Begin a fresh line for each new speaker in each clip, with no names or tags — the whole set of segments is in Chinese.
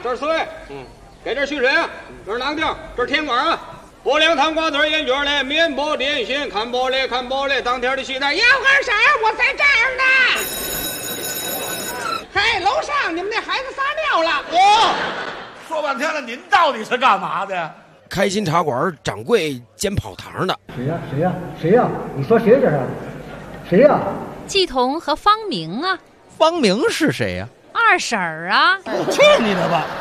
这是水，给这蓄水啊，这是囊丁，这是甜瓜啊。薄凉糖瓜子烟卷嘞，面包点心，看玻璃，当天的西单。
要根啥？我在这儿呢。嘿，楼上你们那孩子撒尿了。
说半天了，您到底是干嘛的呀？
开心茶馆掌柜煎泡糖的。
谁呀？你说谁这是？谁呀？
季彤和方明啊。
方明是谁呀？
二婶儿啊。
去你的吧！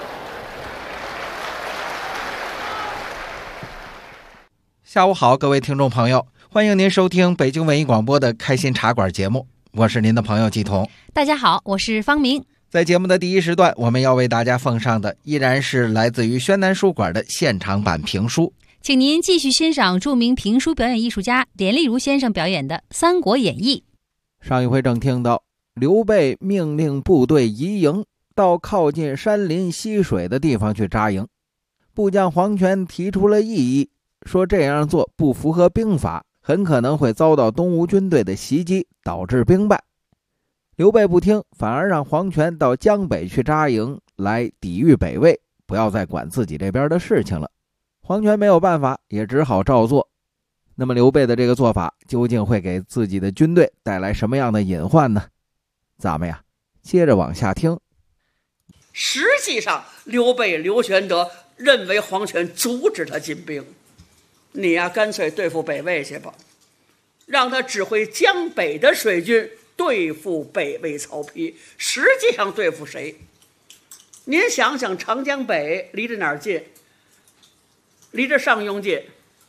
下午好，各位听众朋友，欢迎您收听北京文艺广播的开心茶馆节目，我是您的朋友季彤。
大家好，我是方明。
在节目的第一时段，我们要为大家奉上的依然是来自于宣南书馆的现场版评书，
请您继续欣赏著名评书表演艺术家连丽如先生表演的《三国演义》。
上一回正听到刘备命令部队移营到靠近山林溪水的地方去扎营，部将黄权提出了异议，说这样做不符合兵法，很可能会遭到东吴军队的袭击，导致兵败。刘备不听，反而让黄权到江北去扎营，来抵御北魏，不要再管自己这边的事情了。黄权没有办法，也只好照做。那么刘备的这个做法究竟会给自己的军队带来什么样的隐患呢？咱们呀，接着往下听。
实际上，刘备刘玄德认为黄权阻止他进兵，你呀，干脆对付北魏去吧，让他指挥江北的水军对付北魏曹丕。实际上对付谁？您想想，长江北离着哪儿近？离着上庸近，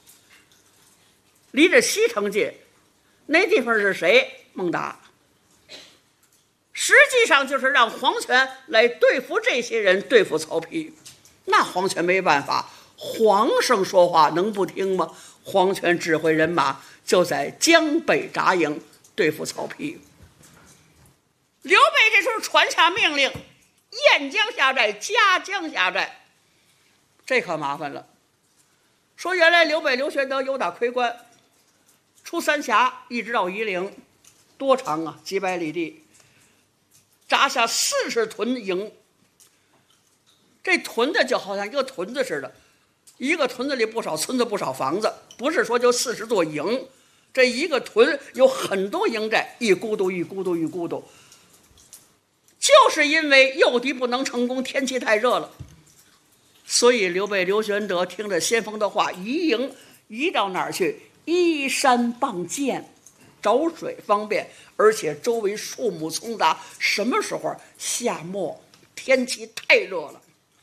离着西城近，那地方是谁？孟达。实际上就是让黄权来对付这些人，对付曹丕。那黄权没办法，皇上说话能不听吗？黄权指挥人马就在江北扎营对付曹丕。刘备这时候传下命令，沿江下寨，夹江下寨。这可麻烦了。说原来刘备刘玄德由打夔关出三峡，一直到夷陵，多长啊？几百里地，扎下40屯营。这屯子就好像一个屯子似的，一个屯子里不少村子，不少房子，不是说就40座营，这一个屯有很多营寨，一咕嘟一咕嘟一咕嘟。就是因为诱敌不能成功，天气太热了，所以刘备刘玄德听着先锋的话，移营移到哪儿去？依山傍涧，找水方便，而且周围树木丛杂。什么时候？夏末，天气太热了。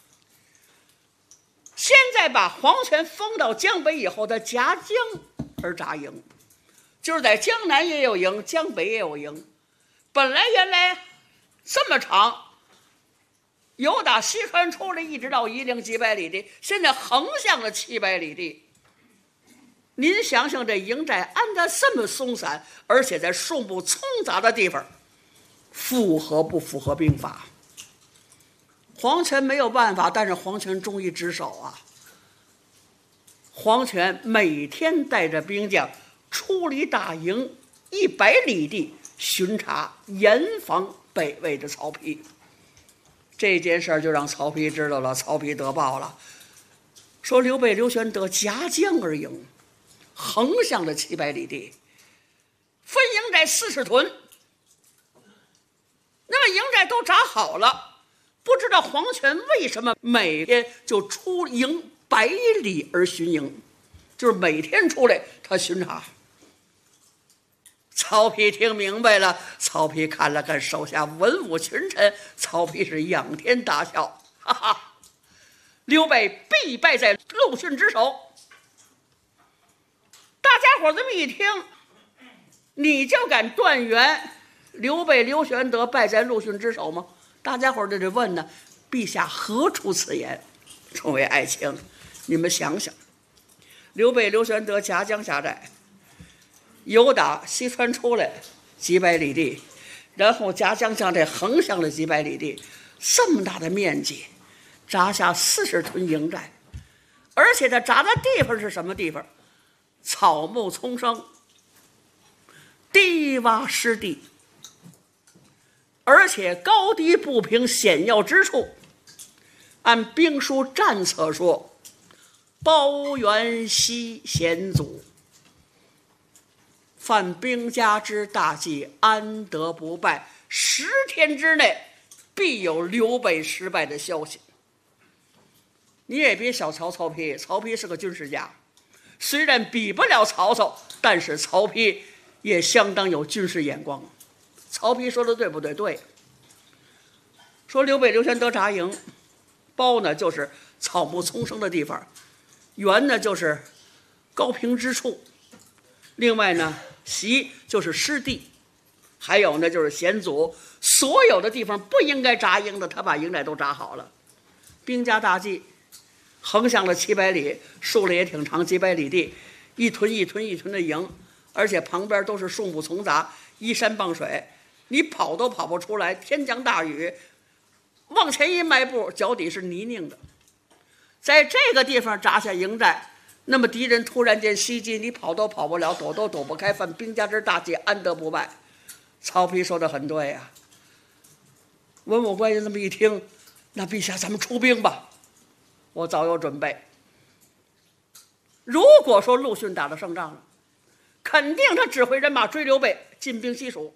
现在把黄权封到江北以后，他夹江而扎营，就是在江南也有营，江北也有营。本来原来这么长，由打西川出来一直到夷陵几百里地，现在横向了700里地。您想想，这营寨安得这么松散，而且在树木丛杂的地方，符合不符合兵法？黄权没有办法，但是黄权忠于职守啊。黄权每天带着兵将出离大营100里地，巡查严防北魏的曹丕。这件事就让曹丕知道了，曹丕得报了，说刘备刘玄德夹江而营，横向了700里地，分营寨40屯。那么营寨都扎好了，不知道黄权为什么每天就出营100里而巡营，就是每天出来他巡查。曹丕听明白了，曹丕看了看手下文武群臣，曹丕是仰天大笑，哈哈，刘备必败在陆逊之手。大家伙这么一听，你就敢断言刘备刘玄德败在陆逊之手吗？大家伙就得问呢，陛下何出此言？诸位爱卿，你们想想，刘备刘玄德夹江下寨，由打西川出来几百里地，然后夹江下寨横向了几百里地，这么大的面积，扎下40屯营寨，而且他扎的地方是什么地方？草木丛生，低洼湿地，而且高低不平，险要之处。 按兵书战策说，包元熙险阻，犯兵家之大计，安得不败？10天之内必有刘备失败的消息。你也别小瞧曹丕，曹丕是个军事家，虽然比不了曹操，但是曹丕也相当有军事眼光。曹丕说的对不对？对。说刘备刘玄德扎营，包呢就是草木丛生的地方，原呢就是高平之处，另外呢习就是湿地，还有呢就是险阻，所有的地方不应该扎营的，他把营寨都扎好了。兵家大计，横向了700里，竖了也挺长，几百里地，一屯一屯一屯的营，而且旁边都是树木丛杂，依山傍水，你跑都跑不出来。天降大雨，往前一迈步，脚底是泥泞的。在这个地方扎下营寨，那么敌人突然间袭击，你跑都跑不了，躲都躲不开，犯兵家之大计，安得不败？曹丕说的很对呀。文武官员这么一听，那陛下咱们出兵吧，我早有准备。如果说陆逊打了胜仗了，肯定他指挥人马追刘备，进兵西蜀。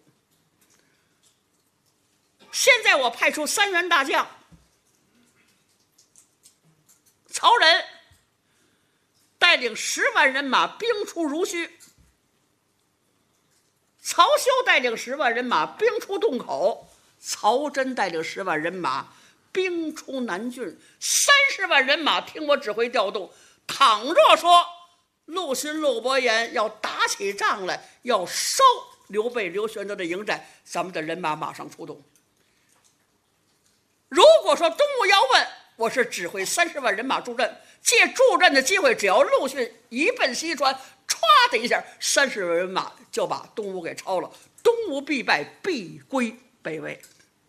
现在我派出3员大将，曹仁带领10万人马兵出濡须，曹休带领10万人马兵出洞口，曹真带领10万人马兵出南郡，30万人马听我指挥调动。倘若说陆逊、陆伯言要打起仗来，要烧刘备、刘玄德的营寨，咱们的人马马上出动。如果说东吴要问，我是指挥30万人马助阵，借助阵的机会，只要陆逊一奔西川，歘的一下，30万人马就把东吴给抄了，东吴必败，必归北魏。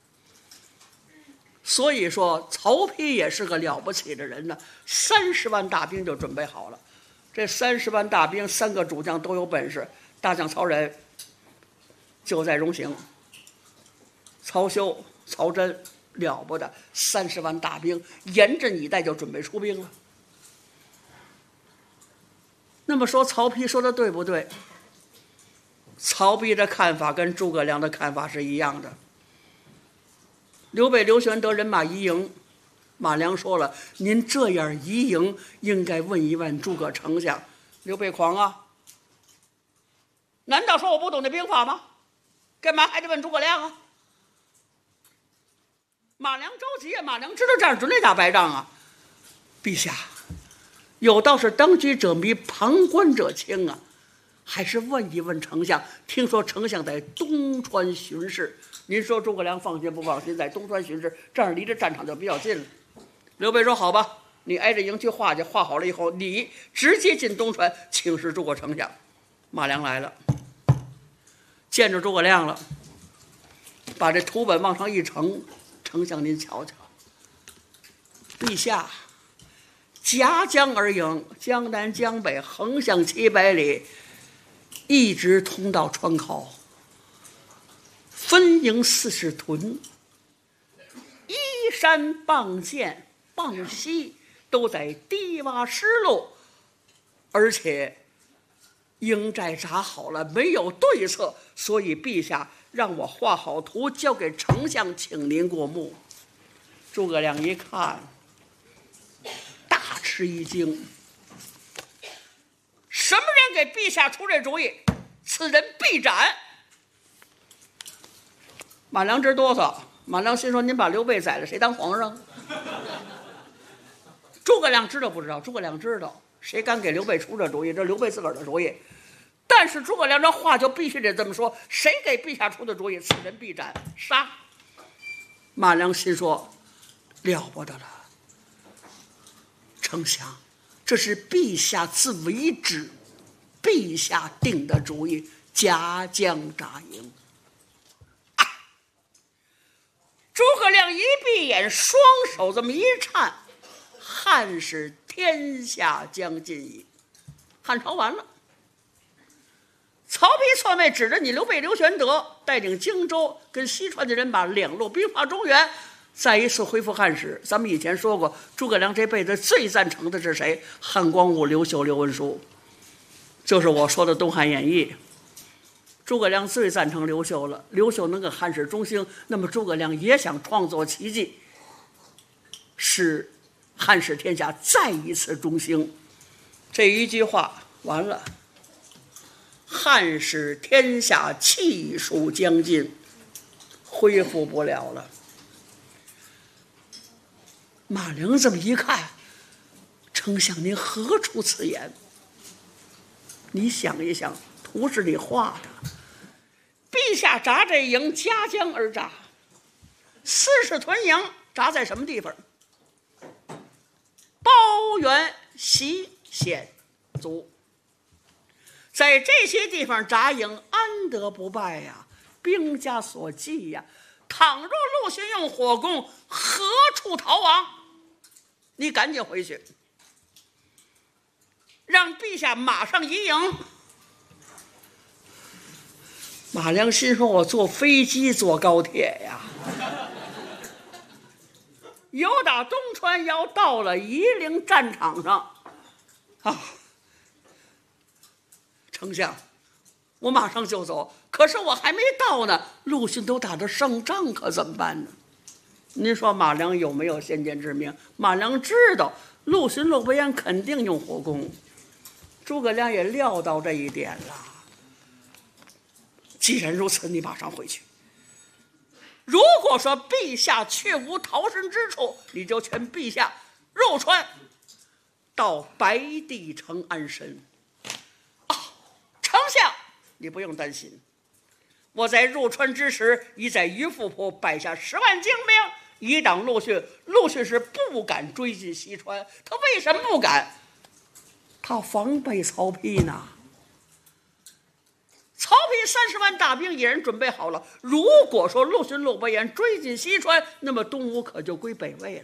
所以说曹丕也是个了不起的人呢，30万大兵就准备好了。这30万大兵，3个主将都有本事，大将曹仁就在荣行，曹休、曹真了不得，30万大兵严阵以待，就准备出兵了。那么说曹丕说的对不对？曹丕的看法跟诸葛亮的看法是一样的。刘备、刘玄德人马移营，马良说了，您这样移营，应该问一问诸葛丞相。刘备狂啊，难道说我不懂这兵法吗？干嘛还得问诸葛亮啊？马良着急啊，马良知道这样准得打败仗啊。陛下，有道是当局者迷，旁观者清啊，还是问一问丞相。听说丞相在东川巡视，您说诸葛亮放心不放心？在东川巡视，这样离着战场就比较近了。刘备说好吧，你挨着营去画去，画好了以后，你直接进东川请示诸葛丞相。马良来了，见着诸葛亮了，把这图本往上一呈，丞相您瞧瞧，陛下夹江而营，江南江北横向700里，一直通到川考，分营40屯，依山傍涧傍溪，都在低洼湿路，而且营寨扎好了，没有对策，所以陛下让我画好图，交给丞相，请您过目。诸葛亮一看，大吃一惊，什么人给陛下出这主意？此人必斩。马良直哆嗦，马良心说：您把刘备宰了，谁当皇上？诸葛亮知道不知道？诸葛亮知道，谁敢给刘备出这主意？这刘备自个儿的主意。但是诸葛亮这话就必须得这么说：谁给陛下出的主意，此人必斩，杀。马良心说：了不得了，丞相，这是陛下自为旨，陛下定的主意，夹江扎营。诸葛亮一闭眼，双手这么一颤，汉室天下将尽矣，汉朝完了。曹丕错妹指着你刘备、刘玄德带领荆州跟西川的人马两路兵发中原， 再一次恢复汉室，咱们以前说过，诸葛亮这辈子最赞成的是谁？汉光武、刘秀、刘文书，就是我说的《东汉演义》。诸葛亮最赞成刘秀了，刘秀能给汉室中兴，那么诸葛亮也想创作奇迹，使汉室天下再一次中兴。这一句话完了，汉室天下气数将尽，恢复不了了。马良这么一看，丞相您何出此言？你想一想，图是你画的，陛下扎这营夹江而扎，40屯营扎在什么地方？包原习鲜族，在这些地方扎营，安得不败呀？兵家所忌呀。倘若陆逊用火攻，何处逃亡？你赶紧回去，让陛下马上移营。马良心说：“我坐飞机，坐高铁呀，由打东川要到了夷陵战场上啊！丞相，我马上就走，可是我还没到呢，陆逊都打得胜仗，可怎么办呢？”您说马良有没有先见之明？马良知道陆逊、陆伯言肯定用火攻，诸葛亮也料到这一点了。既然如此，你马上回去。如果说陛下确无逃生之处，你就劝陛下入川，到白帝城安身。丞相，你不用担心，我在入川之时，已在于富浦摆下10万精兵，以挡陆逊。陆逊是不敢追进西川，他为什么不敢？他防备曹丕呢。曹丕30万大兵已然准备好了，如果说陆逊、陆伯言追进西川，那么东吴可就归北魏了。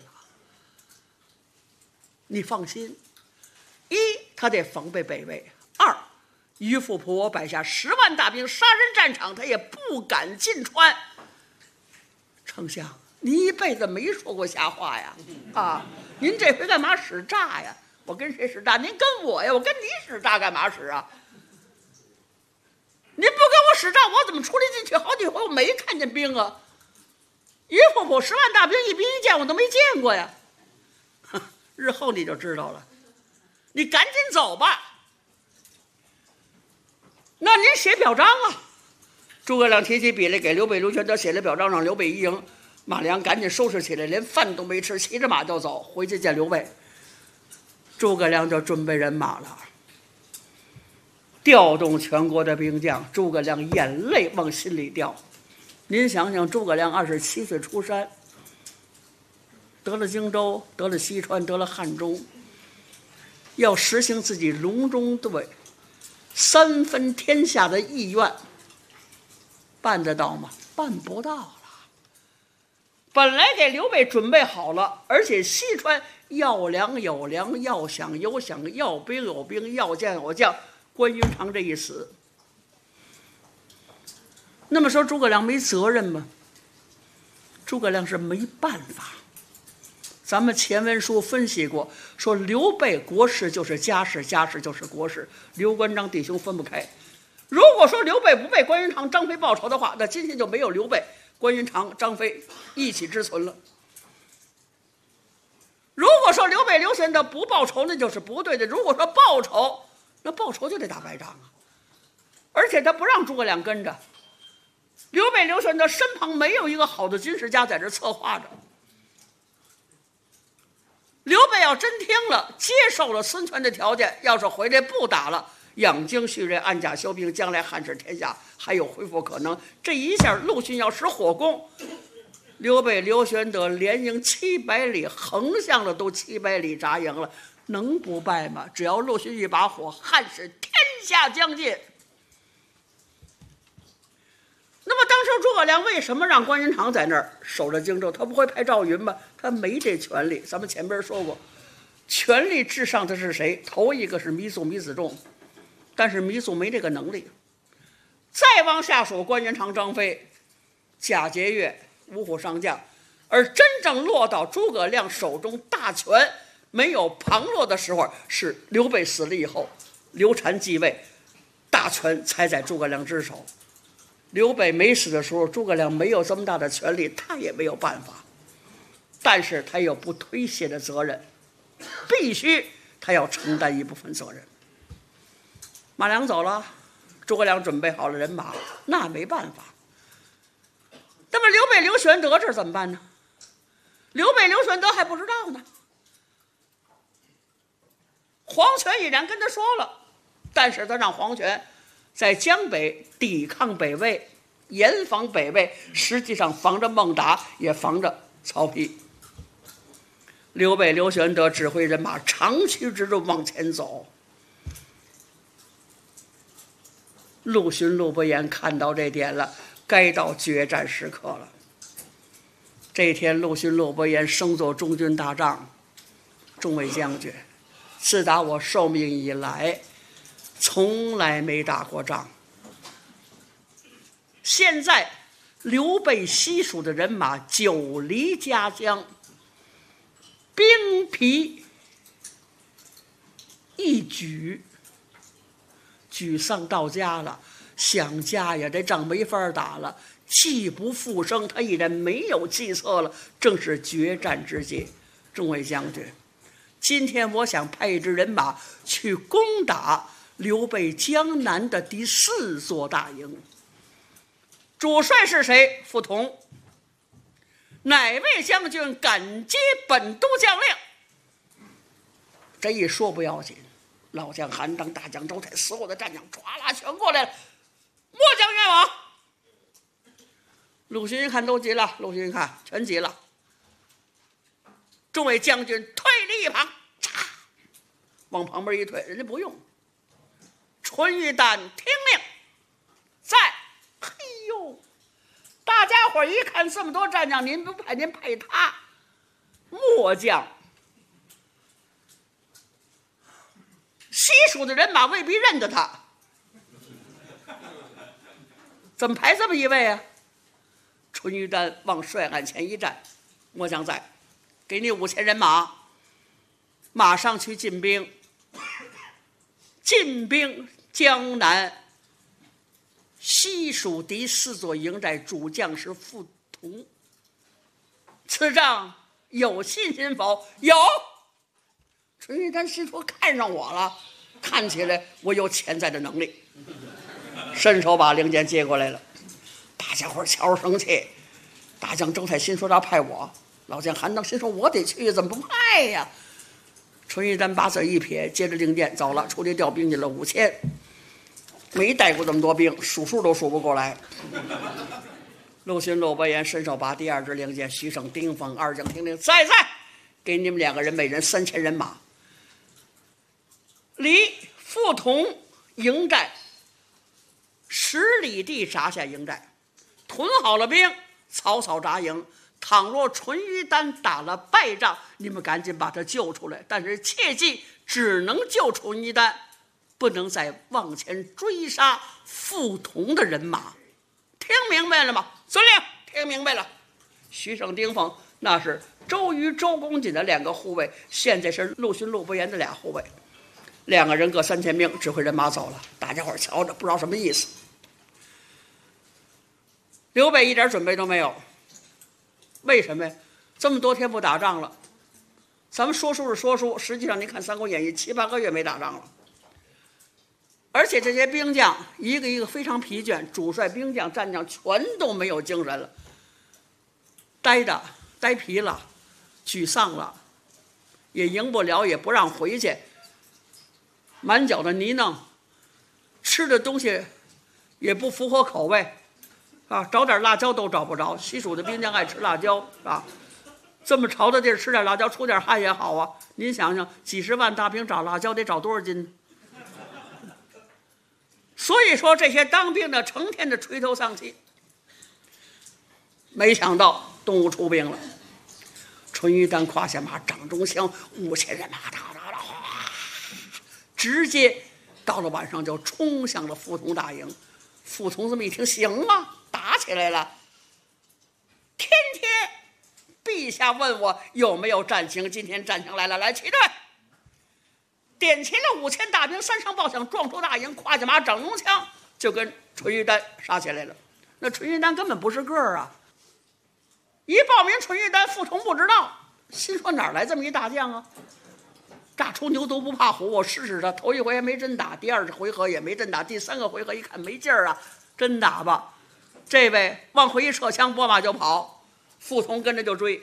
你放心，一，他得防备北魏；二，于富浦我摆下10万大兵杀人战场，他也不敢进川。丞相，您一辈子没说过瞎话呀！啊，您这回干嘛使诈呀？我跟谁使诈？您跟我呀？我跟你使诈干嘛使啊？您不跟我使诈，我怎么出来进去好几回我没看见兵啊？于富浦10万大兵，一兵一将我都没见过呀！日后你就知道了。你赶紧走吧。那您写表彰啊！诸葛亮提起笔来，给刘备、刘玄德写了表彰，让刘备移营。马良赶紧收拾起来，连饭都没吃，骑着马就走，回去见刘备。诸葛亮就准备人马了，调动全国的兵将。诸葛亮眼泪往心里掉。您想想，诸葛亮27岁出山，得了荆州，得了西川，得了汉中，要实行自己隆中对3分天下的意愿，办得到吗？办不到了。本来给刘备准备好了，而且西川要粮有粮，要饷有饷，要兵有兵，要将有将。关云长这一死，那么说诸葛亮没责任吗？诸葛亮是没办法。咱们前文书分析过，说刘备国事就是家事，家事就是国事，刘关张弟兄分不开。如果说刘备不为关云长、张飞报仇的话，那今天就没有刘备、关云长、张飞一起之存了。如果说刘备、刘玄德不报仇，那就是不对的；如果说报仇，那报仇就得打败仗啊！而且他不让诸葛亮跟着，刘备、刘玄德身旁没有一个好的军事家在这策划着。刘备要真听了，接受了孙权的条件，要是回来不打了，养精蓄锐，按甲休兵，将来汉室天下还有恢复可能。这一下陆逊要使火攻，刘备、刘玄德连营700里，横向的都700里扎营了。能不败吗？只要陆逊一把火，汉室天下将尽。那么当时诸葛亮为什么让关云长在那儿守着荆州？他不会派赵云吗？他没这权利。咱们前边说过，权力至上的是谁？头一个是糜竺、糜子仲，但是糜竺没这个能力。再往下数关云长、张飞、贾节钺、五虎上将， 而真正落到诸葛亮手中，大权没有旁落的时候，是刘备死了以后，刘禅继位，大权才在诸葛亮之手。刘备没死的时候，诸葛亮没有这么大的权力，他也没有办法。但是他有不推卸的责任，必须他要承担一部分责任。马良走了，诸葛亮准备好了人马，那没办法。那么刘备、刘玄德这怎么办呢？刘备、刘玄德还不知道呢。黄权已然跟他说了，但是他让黄权在江北抵抗北魏，严防北魏，实际上防着孟达，也防着曹丕。刘备、刘玄德指挥人马长驱直入往前走。陆逊、陆伯言看到这点了，该到决战时刻了。这天，陆逊、陆伯言升做中军大将，众位将军，自打我受命以来，从来没打过仗。现在刘备西蜀的人马久离家乡，兵疲一举，沮丧到家了，想家呀，这仗没法打了，气不复生，他已然没有计策了，正是决战之际。众位将军，今天我想派一支人马去攻打刘备江南的第4座大营。主帅是谁？傅同。哪位将军敢接本都将令？这一说不要紧，老将韩当、大将周泰，所有的战将唰啦全过来了。末将愿往。陆逊一看都急了，陆逊一看全急了。众位将军退离一旁，嚓，往旁边一退，人家不用。淳于丹听令，在。嘿呦，大家伙一看这么多战将，您不派您派他，末将。西蜀的人马未必认得他，怎么排这么一位啊？淳于丹往帅案前一站，末将在，给你5000人马，马上去进兵，进兵江南。西蜀第4座营寨主将是傅同，此仗有信心否？有。淳于丹师徒看上我了，看起来我有潜在的能力，伸手把令箭接过来了。大家伙瞧着生气，大将周泰心说他派我，老将韩当心说我得去，怎么不派呀？淳于丹把嘴一撇，接着令箭走了，出去调兵去了5000。没带过这么多兵，数数都数不过来。陆逊、陆伯言伸手把第2支令箭，徐盛、丁奉2将听令，在，给你们2个人每人3000人马，离傅同营寨10里地扎下营寨，屯好了兵，草草扎营。倘若淳于丹打了败仗，你们赶紧把他救出来，但是切记只能救淳于丹，不能再往前追杀傅同的人马，听明白了吗？遵令，听明白了。徐盛、丁奉那是周瑜、周公瑾的2个护卫，现在是陆逊、陆伯言的俩护卫，2个人各3000兵，指挥人马走了。大家伙瞧着不知道什么意思。刘备一点准备都没有，为什么呀？这么多天不打仗了，咱们说书是说书，实际上您看《三国演义》7、8个月没打仗了。而且这些兵将一个一个非常疲倦，主帅、兵将、战将全都没有精神了，呆疲了，沮丧了，也赢不了，也不让回去，满脚的泥泞，吃的东西也不符合口味啊，找点辣椒都找不着。西蜀的兵将爱吃辣椒啊，这么潮的地儿吃点辣椒出点汗也好啊。您想想，几十万大兵找辣椒得找多少斤？所以说这些当兵的成天的垂头丧气。没想到东吴出兵了，淳于丹胯下马，掌中枪，5000人马，直接到了晚上就冲向了傅同大营。傅同这么一听，行啊，打起来了，天天陛下问我有没有战情，今天战情来了，来起队，点齐了5000大兵，三声报响，撞出大营，挎下马，整龙枪，就跟淳于丹杀起来了。那淳于丹根本不是个儿啊！一报名淳于丹，傅崇不知道，心说哪来这么一大将啊？炸出牛犊不怕虎，我试试他。头一回还没真打，第2回合也没真打，第3个回合一看没劲儿啊，真打吧。这位往回一撤枪，拨马就跑，傅崇跟着就追。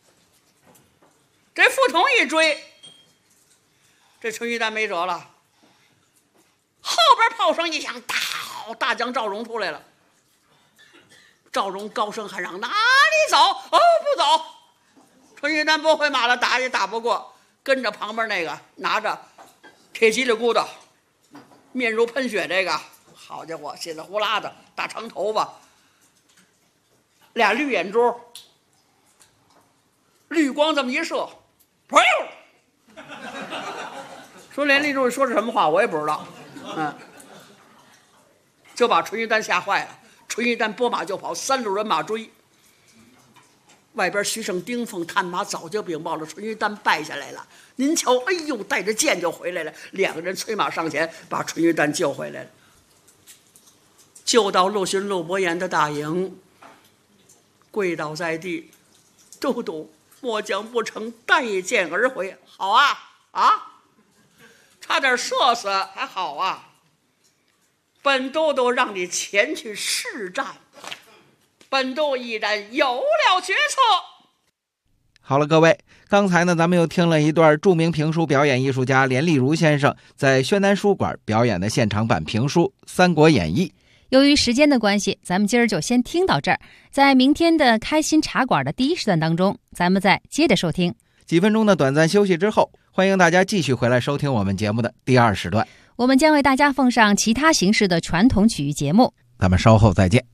这傅崇一追，这淳于丹没辙了。后边炮声一响，大将赵荣出来了。赵荣高声喊嚷：“哪里走？哦，不走！”淳于丹拨回马了，打也打不过，跟着旁边那个拿着铁叽里咕的，面如喷血，这个好家伙，血的呼啦的，大长头发，俩绿眼珠，绿光这么一射，砰！说连立柱说是什么话我也不知道，就把淳于丹吓坏了。淳于丹拨马就跑，3路人马追。外边徐盛、丁奉探马早就禀报了，淳于丹败下来了。您瞧，哎呦，带着剑就回来了。2个人催马上前，把淳于丹救回来了。救到陆逊、陆伯言的大营，跪倒在地：“都督，末将不成，带剑而回。”好啊，差点射死，还好啊。本都督让你前去试战，本都依然有了决策。
好了，各位，刚才呢，咱们又听了一段著名评书表演艺术家连丽如先生在宣南书馆表演的现场版评书《三国演义》。
由于时间的关系，咱们今儿就先听到这儿。在明天的开心茶馆的第1时段当中，咱们再接着收听。
几分钟的短暂休息之后，欢迎大家继续回来收听我们节目的第2时段。
我们将为大家奉上其他形式的传统曲艺节目，
咱们稍后再见。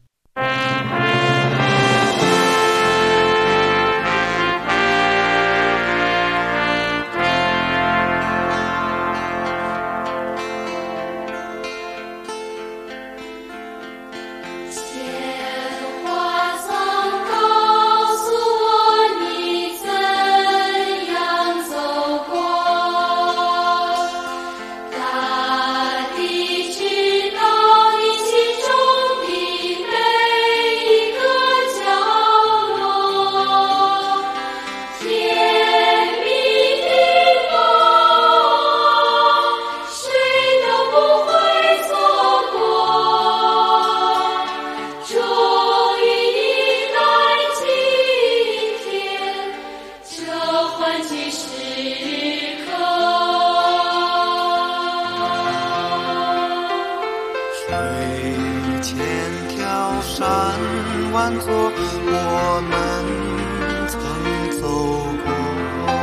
万座我们曾走过，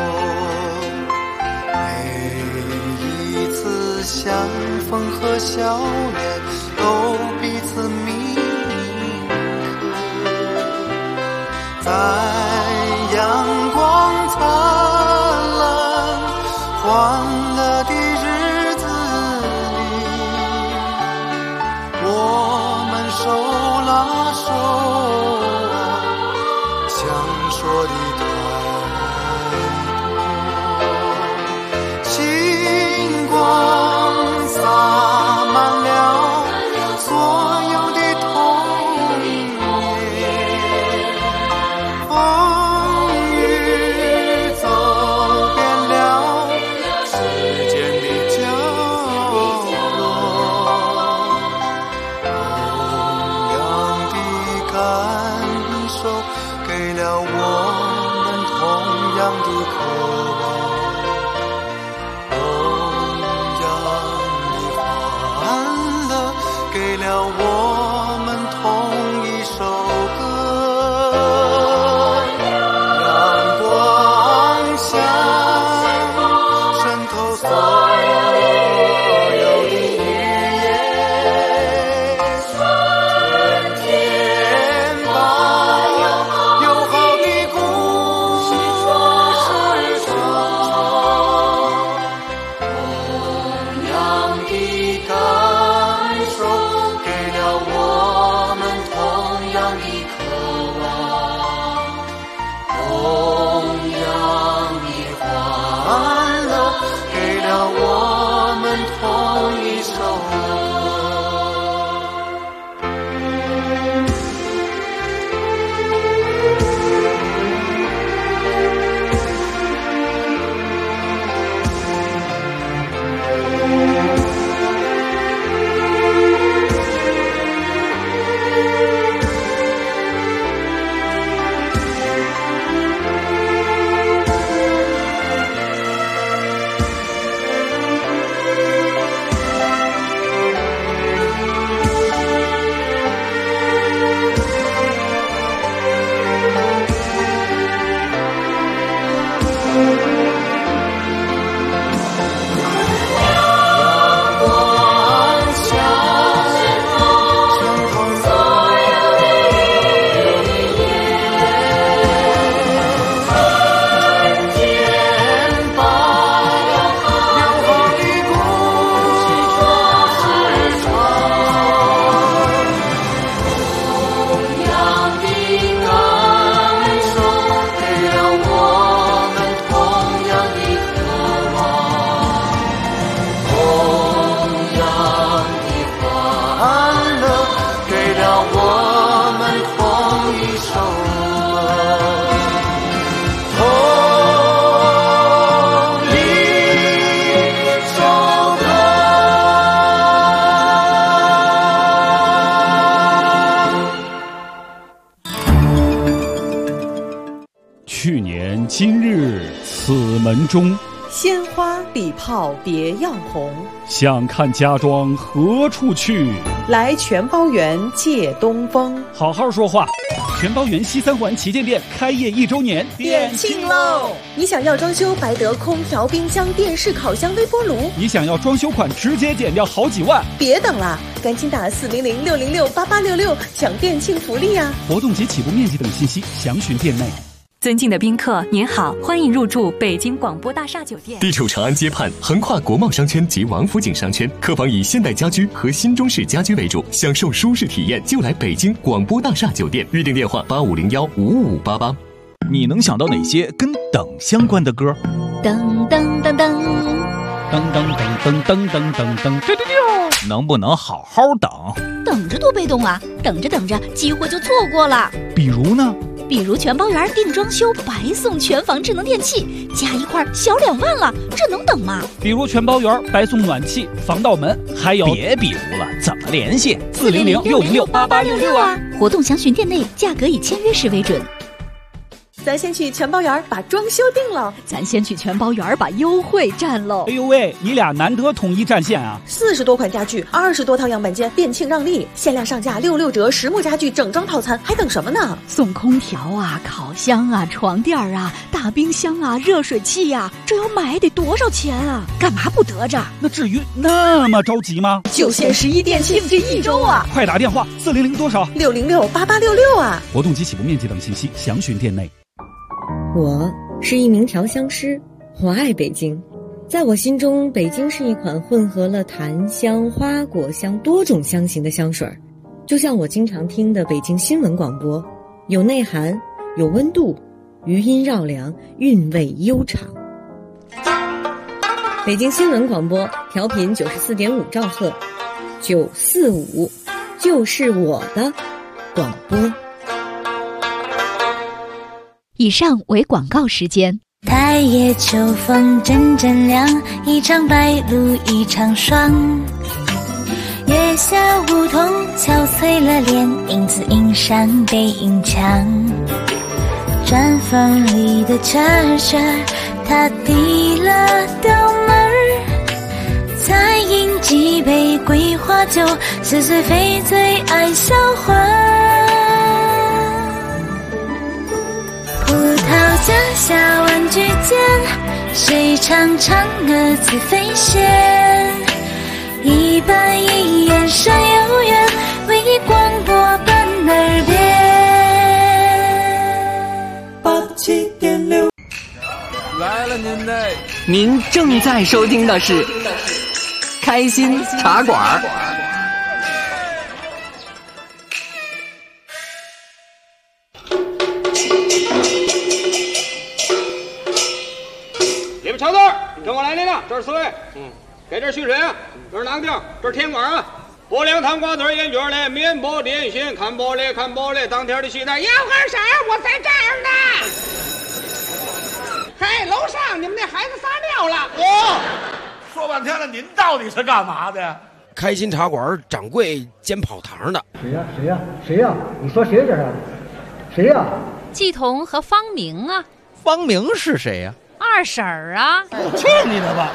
每一次相逢和笑脸都彼此铭刻，在阳光灿烂欢乐的日子里，我们手拉手说的太多，星光洒满了所有的童年，风雨走遍了世间的角落，同样的感受给了我同样的渴望，同样的欢乐给了我们同一首歌，阳光下渗透所有的语言，春天把友好的故事同样的感受给了我
今日此门中，
鲜花礼炮别样红。
想看家庄何处去？
来全包园借东风。
好好说话。全包园西三环旗舰店开业1周年，
店庆喽！你想要装修白得空调、冰箱、电视、烤箱、微波炉？
你想要装修款直接减掉好几万？
别等了，赶紧打400-606-8866抢店庆福利啊！
活动及起步面积等信息详询店内。
尊敬的宾客，您好，欢迎入住北京广播大厦酒店。
地处长安街畔，横跨国贸商圈及王府井商圈，客房以现代家居和新中式家居为主，享受舒适体验就来北京广播大厦酒店。预订电话8501-55588。
你能想到哪些跟等相关的歌？
噔噔噔噔
噔噔噔噔噔噔噔噔，能不能好好等？
等着多被动啊！等着等着，机会就错过了。
比如呢？
比如全包园定装修白送全房智能电器，加一块小2万了，这能等吗？
比如全包园白送暖气、防盗门，还有
别比如了，怎么联系
？400-606-8866啊！活动详询店内，价格以签约时为准。
咱先去全包园把装修定了，
咱先去全包园把优惠占喽。
哎呦喂，你俩难得统一战线啊
！40多款家具，20多套样板间，店庆让利，限量上架66折，实木家具整装套餐，还等什么呢？
送空调啊，烤箱啊，床垫啊，大冰箱啊，热水器啊，这要买得多少钱啊？干嘛不得着？
那至于那么着急吗？
就限11店庆这1周啊！
快打电话400多少
？606-8866啊！
活动及起步面积等信息详询店内。
我是一名调香师，我爱北京。在我心中，北京是一款混合了檀香、花果香多种香型的香水，就像我经常听的北京新闻广播，有内涵，有温度，余音绕梁，韵味悠长。北京新闻广播调频94.5兆赫，945就是我的广播。
以上为广告时间。
太夜秋风阵阵凉，一场白露一场霜。月下梧桐敲碎了脸，影子映上背影墙。砖缝里的车车，他递了刀门，再饮几杯桂花酒，似水非醉爱销魂。葡萄架下玩具间，谁唱嫦娥自飞仙？一板一眼上有缘，唯一广播伴耳边。87.6
来了您正在收听的是开心茶馆。
你们瞧字，跟我来领了，这是4位。给这续水啊，这是哪个地儿？这是天馆啊。拨凉汤瓜子烟卷嘞，面包点心，看玻璃看玻璃，当天的期待。
要喝啥？我在这儿呢。嘿，楼上你们那孩子撒尿了。
说半天了，您到底是干嘛的？
开心茶馆掌柜兼跑堂的。
谁呀？你说谁这是？谁呀？
季彤和方明啊。
方明是谁呀？
二婶儿啊。
去你的吧！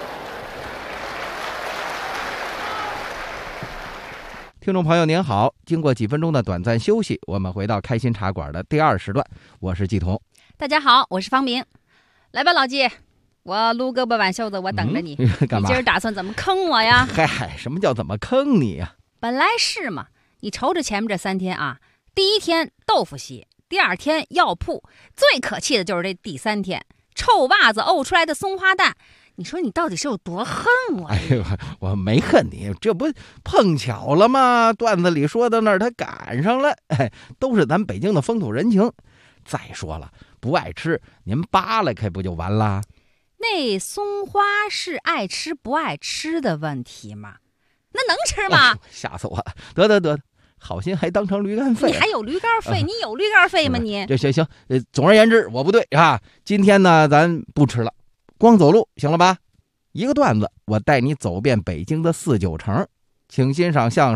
听众朋友您好，经过几分钟的短暂休息，我们回到开心茶馆的第2时段，我是季彤。
大家好，我是方明。来吧，老季，我撸胳膊挽袖子，我等着你。
干嘛？
你今儿打算怎么坑我呀？
嗨，什么叫怎么坑你呀？
本来是嘛，你瞅着前面这3天啊，第1天豆腐鞋，第2天药铺，最可气的就是这第3天，臭袜子沤出来的松花蛋。你说你到底是有多恨我？
哎呦，我没恨你，这不碰巧了吗？段子里说的那儿他赶上了，都是咱北京的风土人情。再说了，不爱吃您扒拉开不就完了？
那松花是爱吃不爱吃的问题吗？那能吃吗？
吓死我了！得，好心还当成驴肝肺。
你还有驴肝肺？你有驴肝肺吗你？
这行，总而言之我不对啊。今天呢，咱不吃了。光走路行了吧？一个段子，我带你走遍北京的4、9城，请欣赏相声《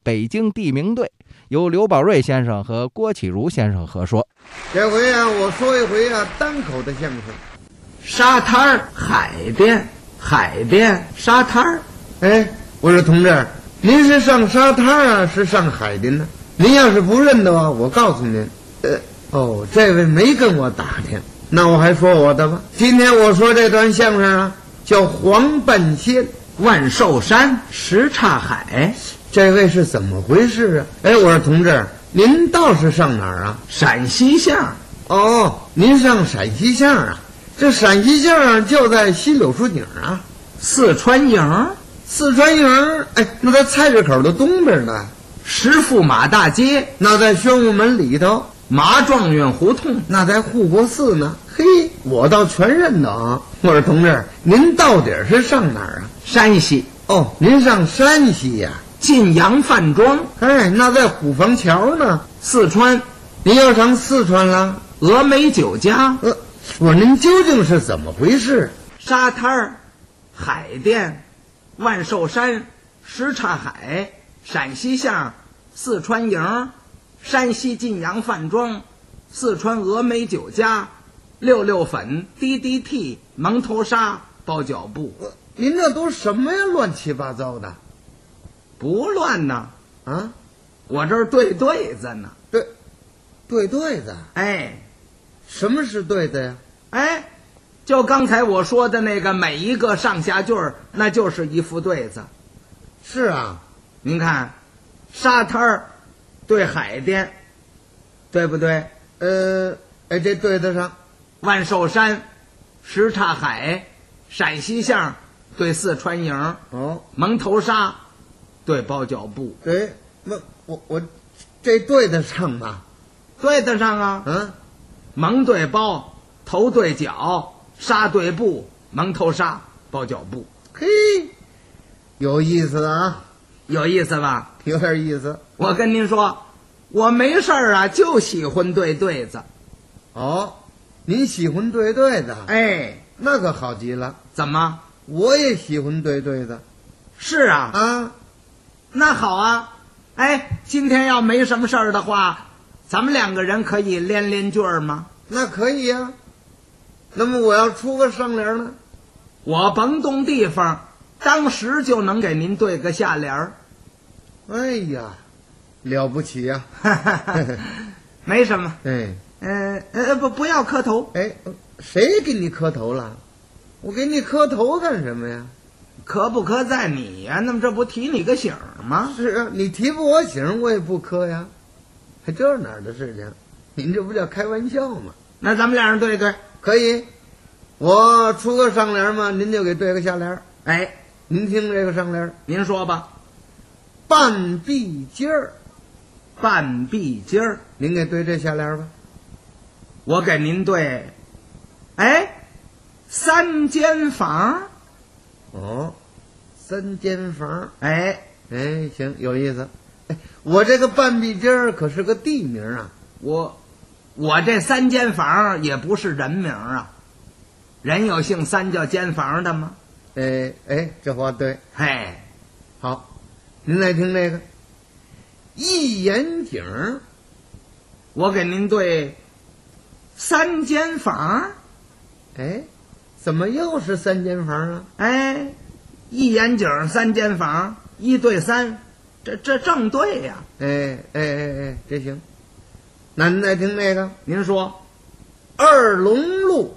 北京地名队，由刘宝瑞先生和郭启儒先生合说。
这回啊，我说一回啊单口的相声。
沙滩儿、海边，海边沙滩儿。
哎，我说同志，您是上沙滩啊，是上海的呢？您要是不认得啊，我告诉您，这位没跟我打听，那我还说我的吧。今天我说这段相声啊，叫黄半仙，
万寿山，什刹海。
这位是怎么回事啊？哎，我说同志，您倒是上哪儿啊？
陕西巷。
哦，您上陕西巷啊？这陕西巷就在西柳树井啊。
四川营，
四川营，哎，那在菜市口的东边呢。
石驸马大街，
那在宣武门里头。
马状元胡同，
那在护国寺呢。嘿，我倒全认得啊。我说同志，您到底是上哪儿啊？
山西。
哦，您上山西呀？
晋阳饭庄。
哎，那在虎坊桥呢。
四川。
您要上四川了？
峨眉酒家。
我说您究竟是怎么回事？
沙滩儿、海淀、万寿山、什刹海、陕西巷、四川营、山西晋阳饭庄、四川峨眉酒家、66粉、DDT、蒙头沙、包脚布。
您这都什么呀？乱七八糟的。
不乱呢。
啊，
我这儿对对子呢。
对子。
哎，
什么是对子呀？
哎，就刚才我说的那个每一个上下句儿，那就是一副对子。
是啊，
您看，沙滩儿对海淀，对不对？
这对得上。
万寿山、什刹海、陕西巷对四川营。
哦，
蒙头沙对包脚布。
对，那我这对得上吗？
对得上啊。
嗯，
蒙对包，头对脚，沙对布，蒙头沙，包脚布。
嘿，有意思啊，
有意思吧？
有点意思。
我跟您说，我没事儿啊，就喜欢对对子。
哦，您喜欢对对子？
哎，
那可好极了。
怎么？
我也喜欢对对子。
是啊。
啊，
那好啊。哎，今天要没什么事儿的话，咱们两个人可以连连句儿吗？
那可以呀。那么我要出个上联呢？
我甭动地方，当时就能给您对个下联儿。
哎呀，了不起呀！
没什么。
哎，
不要磕头。
哎，谁给你磕头了？我给你磕头干什么呀？
磕不磕在你呀？那么这不提你个醒吗？
是啊，你提不我醒，我也不磕呀。还这哪儿的事情？您这不叫开玩笑吗？
那咱们俩人对对，
可以。我出个上联嘛，您就给对个下联。
哎，
您听这个上联，
您说吧。
半壁尖儿，
半壁尖儿，
您给对这下联吧。
我给您对，哎，三间房。
哦，三间房。
哎，
行，有意思。哎，我这个半壁尖儿可是个地名啊。
我这三间房也不是人名啊。人有姓三叫间房的吗？
这话对。
嘿，
好，您来听这个一眼井。
我给您对三间房。
哎，怎么又是三间房啊？
哎，一眼井三间房，1对3，这正对呀。
这行。那您再听这个，
您说
二龙路。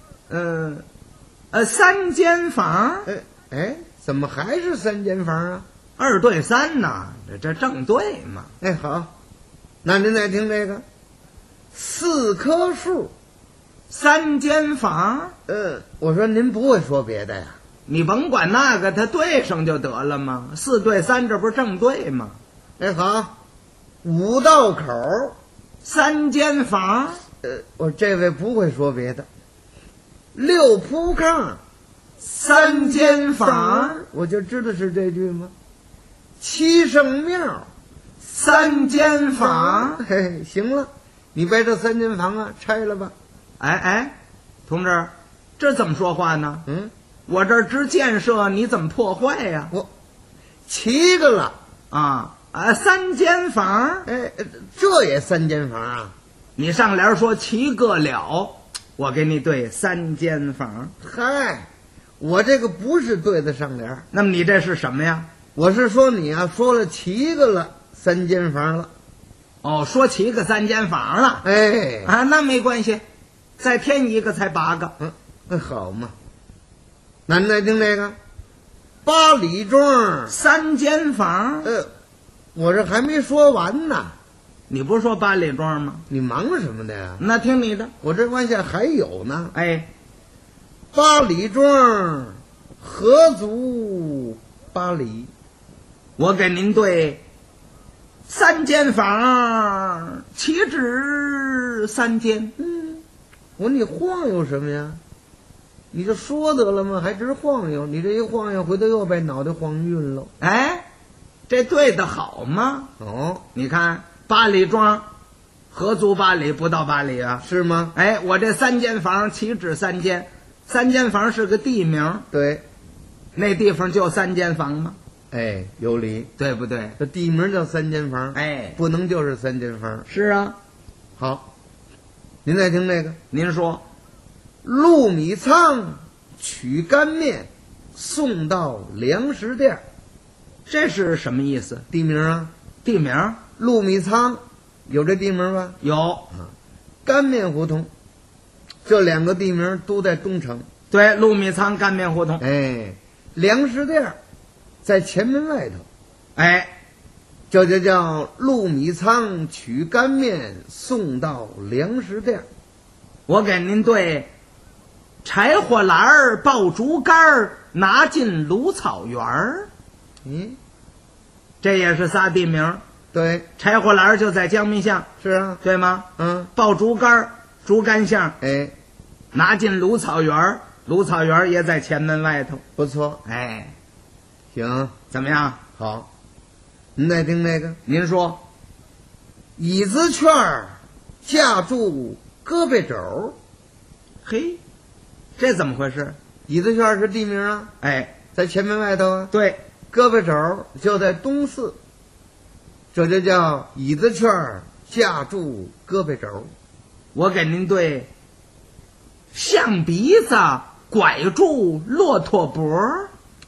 三间房。
怎么还是三间房啊
？2对3呢，这正对嘛。
哎，好，那您再听这个4棵树，
三间房。
我说您不会说别的呀？
你甭管那个，它对上就得了吗？4对3，这不是正对吗？
哎，好，5道口，
三间房。
我这位不会说别的。6铺炕，
三间房。
我就知道是这句吗？7圣庙，
三间房。
嘿，行了，你把这三间房啊拆了吧。
哎，同志，这怎么说话呢？我这儿知建设，你怎么破坏呀？
我7个了
啊，
3间房。
哎，这也3间房啊？
你上联说7个了，我给你对3间房。
嗨，我这个不是对的上联。
那么你这是什么呀？
我是说你啊，说了7个了，3间房了。
哦，说7个3间房了。
哎，
啊，那没关系，再添1个才8个。
那好嘛。那你再听这个，8里庄
3间房。
我这还没说完呢。
你不是说8里庄吗？
你忙什么的呀？
那听你的，
我这往下还有呢。
哎
，8里庄何足8里，
我给您对3间房，岂止3间。
我说你晃悠什么呀？你就说得了吗？还直晃悠，你这一晃悠，回头又把脑袋晃晕了。
哎，这对的好吗？
哦，
你看8里庄何足8里，不到8里啊？
是吗？
哎，我这3间房岂止3间？3间房是个地名，
对，
那地方就3间房吗？
哎，有理，
对不对？
这地名叫3间房，
哎，
不能就是3间房。
是啊。
好，您再听这个，
您说，
陆米仓取干面送到粮食店，
这是什么意思？
地名啊，
地名。
陆米仓有这地名吧？
有。
干面胡同，这2个地名都在东城。
对，陆米仓干面胡同。
哎，粮食店在前门外头。
哎，
这就叫陆米仓取干面送到粮食店。
我给您对柴火篮抱竹竿拿进芦草园。这也是仨地名。
对，
柴火篮就在江面巷。
是啊，
对吗？抱竹竿，竹竿巷。
哎，
拿进芦草园，芦草园也在前门外头。
不错。
哎，
行，
怎么样？
好，您再听那个。
您说，
椅子券架住胳膊肘。
嘿，这怎么回事？
椅子券是地名啊。
哎，
在前门外头啊。
对，
胳膊肘就在东四，这就叫椅子券架住胳膊肘。
我给您对象鼻子拐住骆驼脖。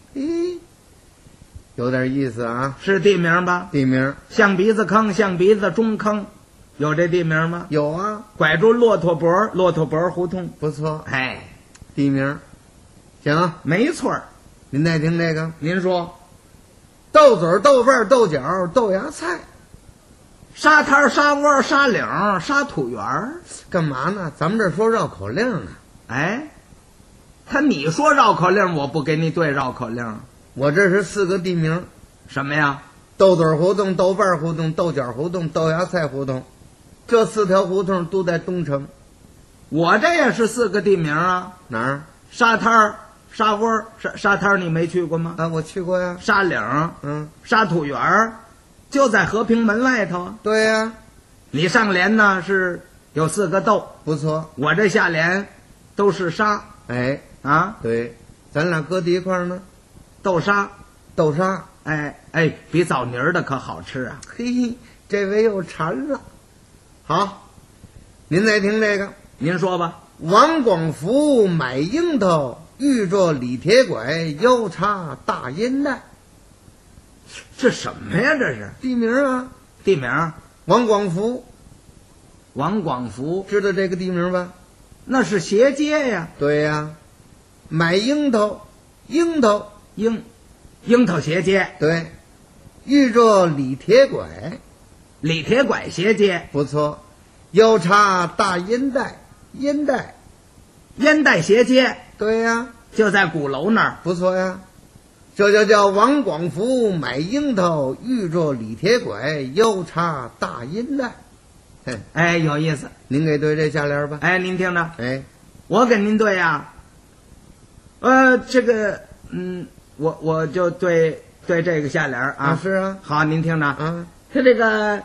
有点意思啊。
是地名吧？
地名。
象鼻子坑，象鼻子中坑，有这地名吗？
有啊。
拐住骆驼脖，骆驼脖胡同。
不错。
哎，
地名。行，
没错。
您再听这个。
您说，
豆嘴、豆瓣、豆角、豆芽菜，
沙滩、沙窝、沙岭、沙土园。
干嘛呢？咱们这说绕口令呢。
哎，你说绕口令，我不给你对绕口令。
我这是4个地名。
什么呀？
豆嘴胡同、豆瓣胡同、豆角胡同、豆芽菜胡同，这4条胡同都在东城。
我这也是4个地名啊。
哪儿？
沙滩、沙窝、沙滩你没去过吗？
啊，我去过呀。
沙岭，沙土园，就在和平门外头啊。
对呀。
你上联呢是有4个豆，
不错。
我这下联都是沙。
哎，
啊，
对，咱俩搁在一块儿呢。
豆沙，
豆沙，
哎，比枣泥的可好吃啊。
嘿，这回又馋了。好，您再听这个。
您说吧。
王广福买樱桃，遇着李铁拐，腰插大烟袋。
这什么呀？这是
地名啊。
地名。
王广福。
王广福，
知道这个地名吧？
那是斜街呀。
对呀。买樱桃，樱桃，
樱桃斜街。
对。遇着李铁拐，
李铁拐斜街。
不错。腰插大烟袋，烟袋，
烟袋斜街。
对呀。
就在鼓楼那儿。
不错呀。这就叫王广福买樱桃，遇着李铁拐，腰插大烟袋。
哎，有意思。
您给对这下联吧。
哎，您听着。
哎，
我给您对呀。这个，我就对这个下联啊。
是啊。
好，您听着。
啊。
他这个，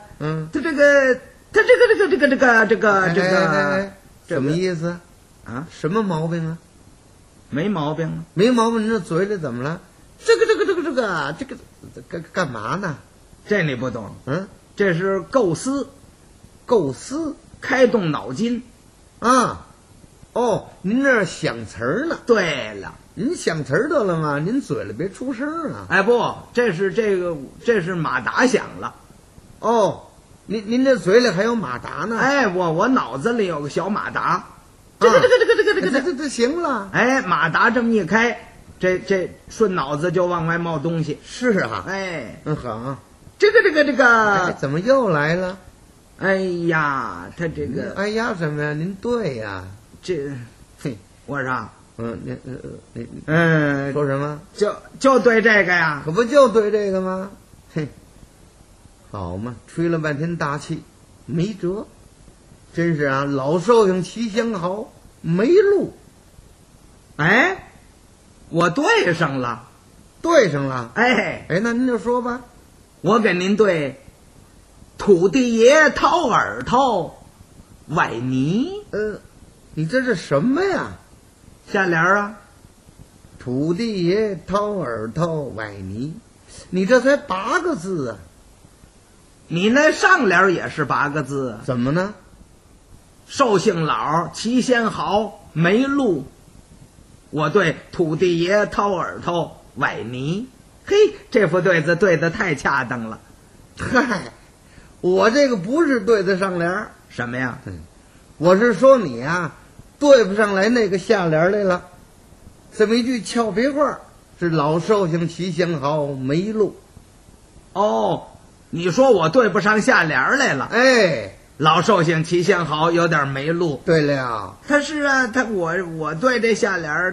什么意思
啊？
什么毛病啊？
没毛病啊。
没毛病，你这嘴里怎么了？这个干嘛呢？
这你不懂。
嗯，
这是构思，
构思，
开动脑筋
啊。哦，您这想词儿呢？
对了，
您想词儿得了吗？您嘴里别出声啊！
哎，不，这是马达响了。
哦，您这嘴里还有马达呢？
哎，我脑子里有个小马达。
这行了。
哎，马达这么一开，这顺脑子就往外冒东西。
是啊。
哎，
好。
这个，
哎，怎么又来了？
哎呀，他这个，
哎呀，什么呀？您对呀。
这，嘿，我说，
说什么？
就对这个呀，
可不就对这个吗？嘿，好嘛，吹了半天大气，没辙，真是啊，老寿星齐相好，没路。
哎，我对上了，哎，
那您就说吧，
我给您对，土地爷掏耳朵，崴泥。
你这是什么呀？
下联啊，
土地爷掏耳朵崴泥，你这才8个字啊！
你那上联也是8个字啊？
怎么呢？
寿星老齐先豪没路，我对土地爷掏耳朵崴泥。嘿，这副对子对得太恰当了。
嗨，我这个不是对得上联。
什么呀？
我是说你啊，对不上来那个下联来了。这么一句俏皮话，是老寿星齐相好没路。
哦，你说我对不上下联来了？
哎，
老寿星齐相好有点没路。
对了，
他是啊，我对这下联，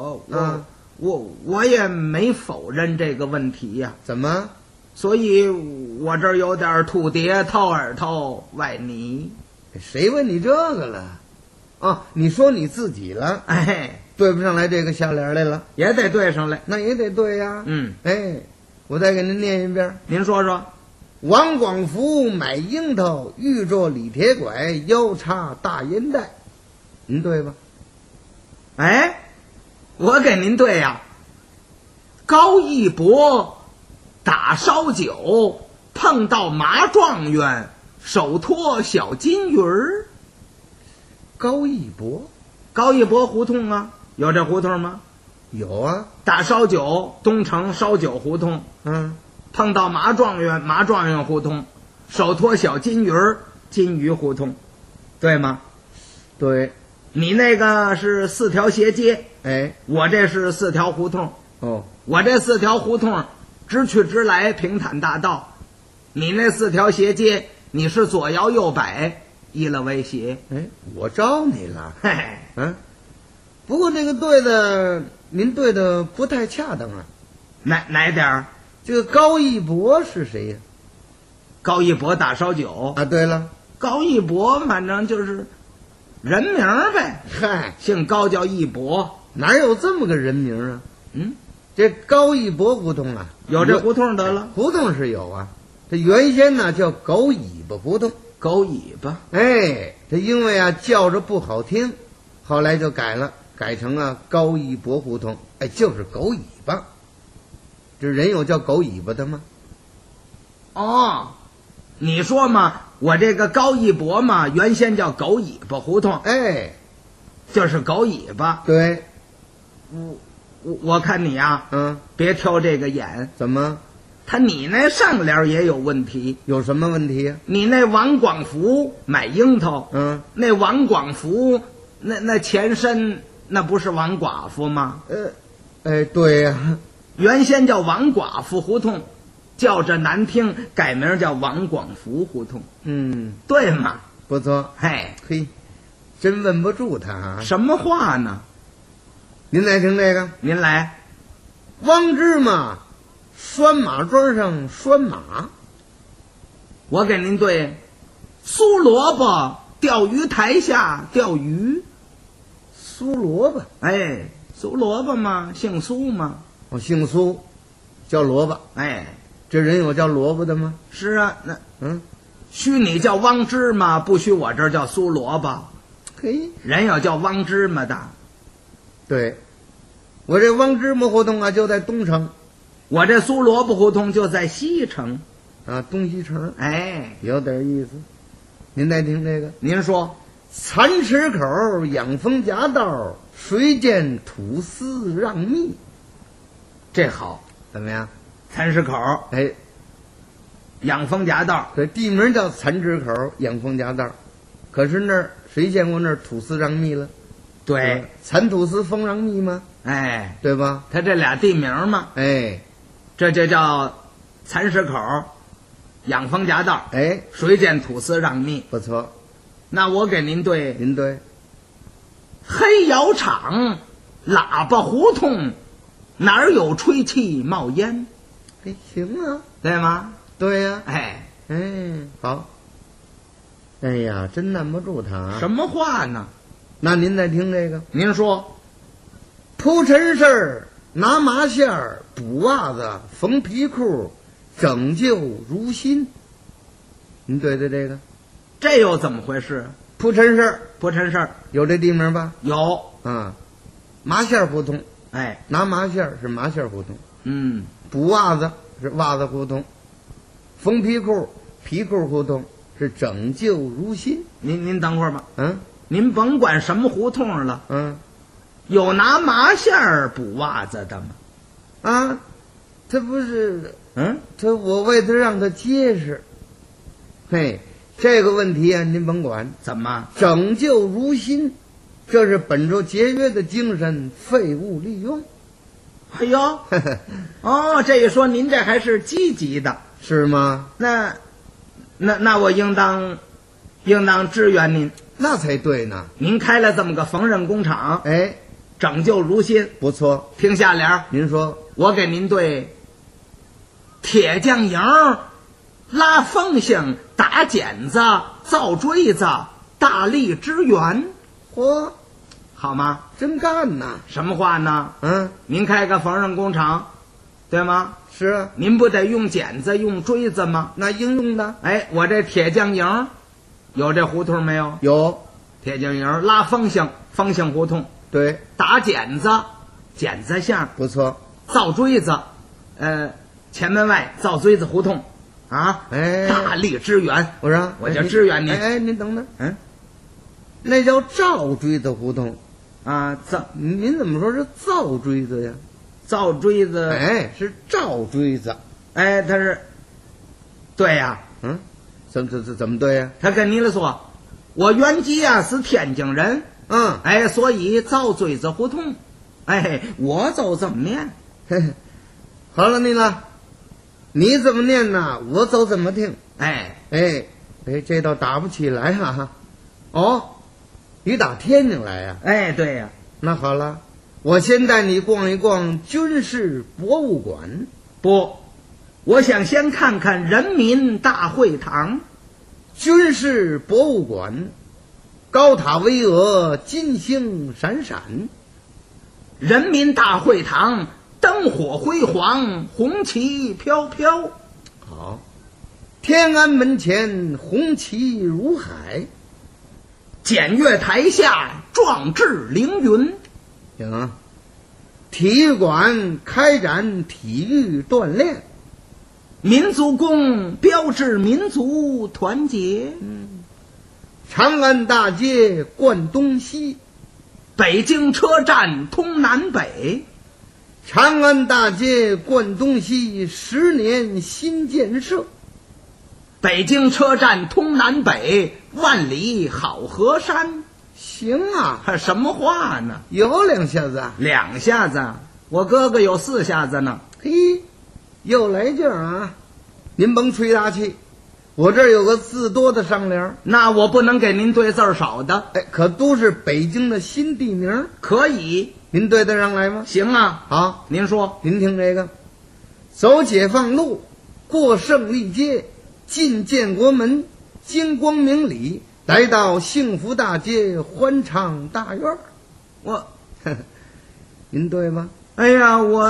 我也没否认这个问题呀。
怎么？
所以我这儿有点土地掏耳朵崴泥。
谁问你这个了？啊，你说你自己了。
哎，
对不上来这个下联来了，
也得对上来。
那也得对呀。哎，我再给您念一遍。
您说说。
王广福买樱桃，遇着李铁拐，腰插大烟袋。您对吧？
哎，我给您对呀。高一博打烧酒，碰到麻状元，手托小金鱼儿。
高一博
胡同啊，有这胡同吗？
有啊。
打烧酒，东城烧酒胡同。碰到麻状元胡同，手托小金鱼儿，金鱼胡同，对吗？
对。
你那个是4条斜街，
哎，
我这是4条胡同。
哦，
我这4条胡同直去直来，平坦大道。你那4条斜街，你是左摇右摆，依了为斜。
哎，我招你了。
嘿嘿，
不过这个对的，您对的不太恰当啊。
哪点儿？
这个高一博是谁呀？
高一博打烧酒
啊。对了，
高一博反正就是人名呗。
嗨，
姓高叫一博，
哪有这么个人名啊？这高一博胡同啊，
有这胡同得了。
胡同是有啊，这原先呢叫狗尾巴胡同。
狗尾巴。
哎，这因为啊叫着不好听，后来就改成啊高一博胡同。哎，就是狗尾巴。这人有叫狗尾巴的吗？
哦，你说嘛，我这个高一博嘛，原先叫狗尾巴胡同。
哎，
就是狗尾巴。
对。
我看你啊，别挑这个眼。
怎么？
你那上联也有问题。
有什么问题呀？
你那王广福买樱桃，那王广福那前身那不是王寡妇吗？
对呀。
原先叫王寡妇胡同，叫着难听，改名叫王广福胡同。对嘛？
不错。
嘿，
真问不住他啊。
什么话呢？
您来听这个。
您来。
汪芝麻拴马桩上拴马。
我给您对。苏萝卜钓鱼台下钓鱼。
苏萝卜。
哎，苏萝卜嘛，姓苏嘛。
姓苏，叫萝卜。
哎，
这人有叫萝卜的吗？
是啊，那许你叫汪芝麻，不许我这儿叫苏萝卜。
嘿，
人有叫汪芝麻的。
对，我这汪芝麻胡同啊就在东城，
我这苏萝卜胡同就在西城。
啊，东西城。
哎，
有点意思。您再听这个，
您说，
蚕池口养蜂夹道，谁见吐丝让蜜？
这好，
怎么样？
蚕池口，
哎，
养蜂夹道，
这地名叫蚕池口养蜂夹道，可是那儿谁见过那儿吐丝让蜜了？
对，
蚕吐丝蜂让蜜吗？
哎，
对吧？
它这俩地名嘛，
哎，
这就叫蚕池口养蜂夹道，
哎，
谁见吐丝让蜜？
不错。
那我给您对，
您对，
黑窑厂喇叭胡同哪儿有吹气冒烟？
哎，行啊，
对吗？
对呀、
哎，
好。哎呀，真难不住他。
什么话呢？
那您再听这个，
您说，
铺陈事儿，拿麻线儿，补袜子，缝皮裤，拯救如新。您对对这个，
这又怎么回事？
铺陈事儿，
铺陈事儿
有这地名吧？
有
啊，麻线胡同。
哎，
拿麻线儿是麻线胡同。
嗯，
补袜子是袜子胡同，缝皮裤皮裤胡同是拯救如新。
您等会儿吧。
嗯，
您甭管什么胡同了。
嗯，
有拿麻线儿补袜子的吗？
啊，他不是，我为他让他结实。嘿，这个问题啊，您甭管。
怎么
拯救如新？这是本着节约的精神，废物利用。
哎呦，哦，这一说您这还是积极的，
是吗？
那我应当支援您，
那才对呢。
您开了这么个缝纫工厂，
哎，
拯救如新，
不错。
听下联，
您说，
我给您对铁匠营、拉风箱、打剪子、造锥子大力支援。
嚯，
好吗？
真干呐！
什么话呢？您开个缝纫工厂，对吗？
是啊。
您不得用剪子、用锥子吗？
那应用的。
哎，我这铁匠营有这胡同没有？
有。
铁匠营拉风箱，风箱胡同。
对。
打剪子，剪子巷。
不错。
造锥子，前门外造锥子胡同，啊，
哎，
大力支援。
我说，
我就支援您。
哎，您等等，那叫造锥子胡同，
啊，
您怎么说是造锥子呀？
造锥子，
哎，是造锥子，
哎，他是，对呀，
怎么对呀？
他跟您说，我原籍啊是天津人，哎，所以造锥子胡同，哎，我就这么念。
嘿嘿，好了，您了，你怎么念呢？我就怎么听。
哎，
这倒打不起来哈。哦，你打天津来呀？
哎，对呀。
那好了，我先带你逛一逛军事博物馆。
不，我想先看看人民大会堂。
军事博物馆，高塔巍峨，金星闪闪。
人民大会堂，灯火辉煌，红旗飘飘。
好，天安门前红旗如海，
检阅台下壮志凌云。
行，体育馆开展体育锻炼，
民族宫标志民族团结。
长安大街贯东西，
北京车站通南北。
长安大街贯东西，10年新建设。
北京车站通南北，万里好河山。
行啊，
什么话呢？
有2下子
，2下子，我哥哥有4下子呢。
嘿，又来劲儿啊！您甭吹大气，我这儿有个字多的上联，
那我不能给您对字少的。
哎，可都是北京的新地名，
可以，
您对得上来吗？
行啊。
好，
您说，
您听这个，走解放路，过胜利街，进建国门，经光明里，来到幸福大街欢畅大院。您对吗？
哎呀，我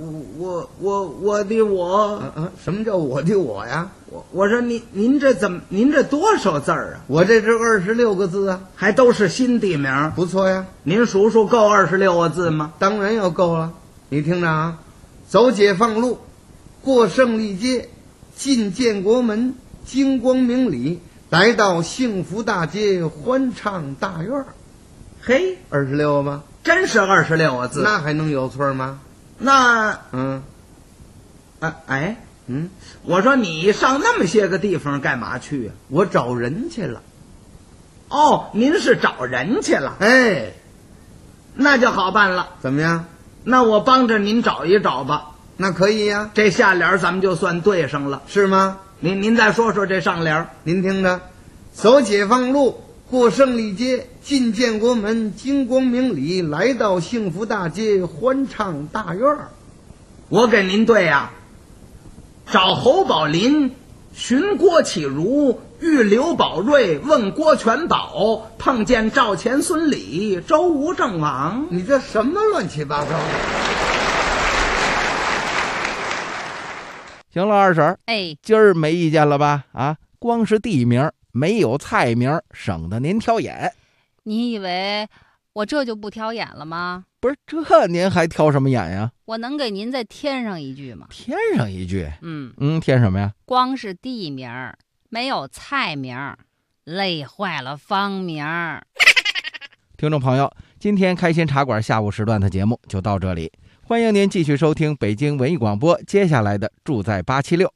的
什么叫我的我呀？
我说您这怎么？您这多少字儿啊？
我这是26个字啊，
还都是新地名，
不错呀。
您数数够26个字吗？
当然要够了。你听着啊，走解放路，过胜利街， 进建国门，经光明里，来到幸福大街欢唱大院。
嘿
，26吧？
真是26个字，
那还能有错吗？
那我说你上那么些个地方干嘛去啊？
我找人去了。
哦，您是找人去了？
哎，
那就好办了。
怎么样？
那我帮着您找一找吧。
那可以呀，
这下联咱们就算对上了，
是吗？
您再说说这上联。
您听着，走解放路，过胜利街，进建国门，经光明里，来到幸福大街欢唱大院。
我给您对呀，找侯宝林，寻郭启儒，遇刘宝瑞，问郭全宝，碰见赵钱孙李，周吴郑王。
你这什么乱七八糟的？
行了，二婶，今儿没意见了吧？啊，光是地名没有菜名，省得您挑眼。
你以为我这就不挑眼了吗？
不是，这您还挑什么眼呀？
我能给您再添上一句吗？
添上一句？添什么呀？
光是地名没有菜名，累坏了方名。
听众朋友，今天开心茶馆下午时段的节目就到这里，欢迎您继续收听北京文艺广播接下来的住在876。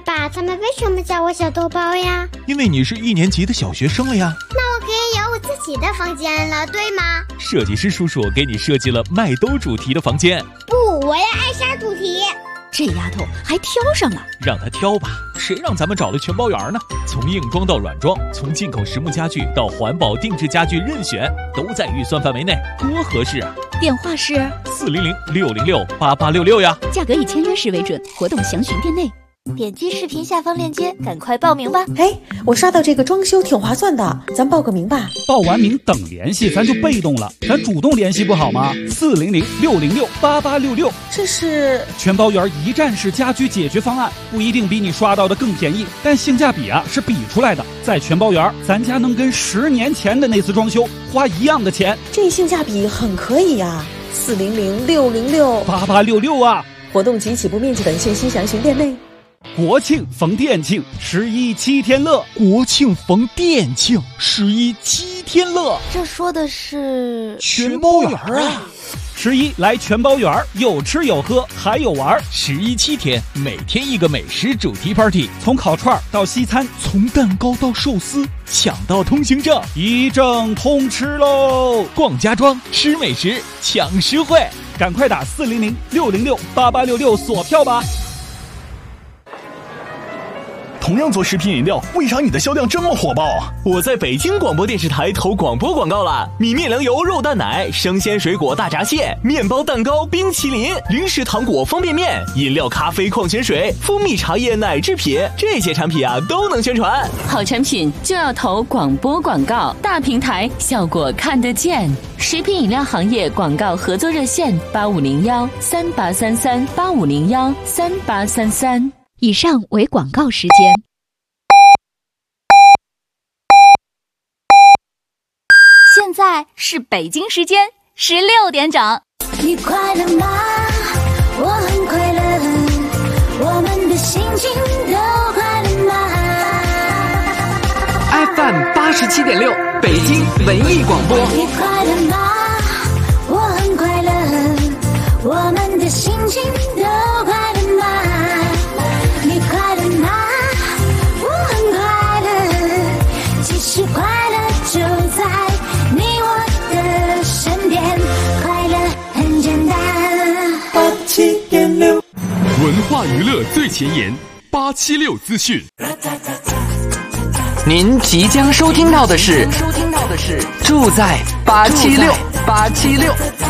爸，他们为什么叫我小豆包呀？
因为你是1年级的小学生了呀。
那我可以有我自己的房间了，对吗？
设计师叔叔给你设计了麦兜主题的房间。
不，我要艾莎主题。
这丫头还挑上了，
让她挑吧，谁让咱们找了全包园呢？从硬装到软装，从进口实木家具到环保定制家具，任选，都在预算范围内，多合适啊！
电话是
400-606-8866呀，
价格以签约时为准，活动详询店内。
点击视频下方链接，赶快报名吧！
哎，我刷到这个装修挺划算的，咱报个名吧。
报完名等联系，咱就被动了，咱主动联系不好吗？400-606-8866，
这是
全包园一站式家居解决方案，不一定比你刷到的更便宜，但性价比啊是比出来的。在全包园，咱家能跟10年前的那次装修花一样的钱，
这性价比很可以呀。400-606-8866
啊！
活动及起步面积等信息详询店内。
国庆逢店庆，11七天乐。
国庆逢店庆，11七天乐。
这说的是
全包园啊
！11来全包园，有吃有喝还有玩。
11七天，每天一个美食主题 party，
从烤串到西餐，
从蛋糕到寿司，抢到通行证，
一证通吃喽！
逛家装，吃美食，抢实惠，
赶快打400-606-8866锁票吧！
同样做食品饮料，为啥你的销量这么火爆？
我在北京广播电视台投广播广告了，米面粮油肉蛋奶、生鲜水果大闸蟹、面包蛋糕、冰淇淋、零食糖果、方便面、饮料、咖啡、矿泉水、蜂蜜茶叶、奶制品，这些产品啊都能宣传。
好产品就要投广播广告，大平台效果看得见。食品饮料行业广告合作热线8501-3833-8501-3833。
以上为广告时间。
现在是北京时间16点整。
你快乐吗？我很快乐，我们的心情都快乐吗
？FM 87.6，北京文艺广播。
你快乐吗？我很快乐，我们的心情都快乐吗？你快乐吗？我很快乐，其实快乐就在你我的身边，快乐很简单。
87.6，文化娱乐最前沿，876资讯。
您即将收听到的是住在876。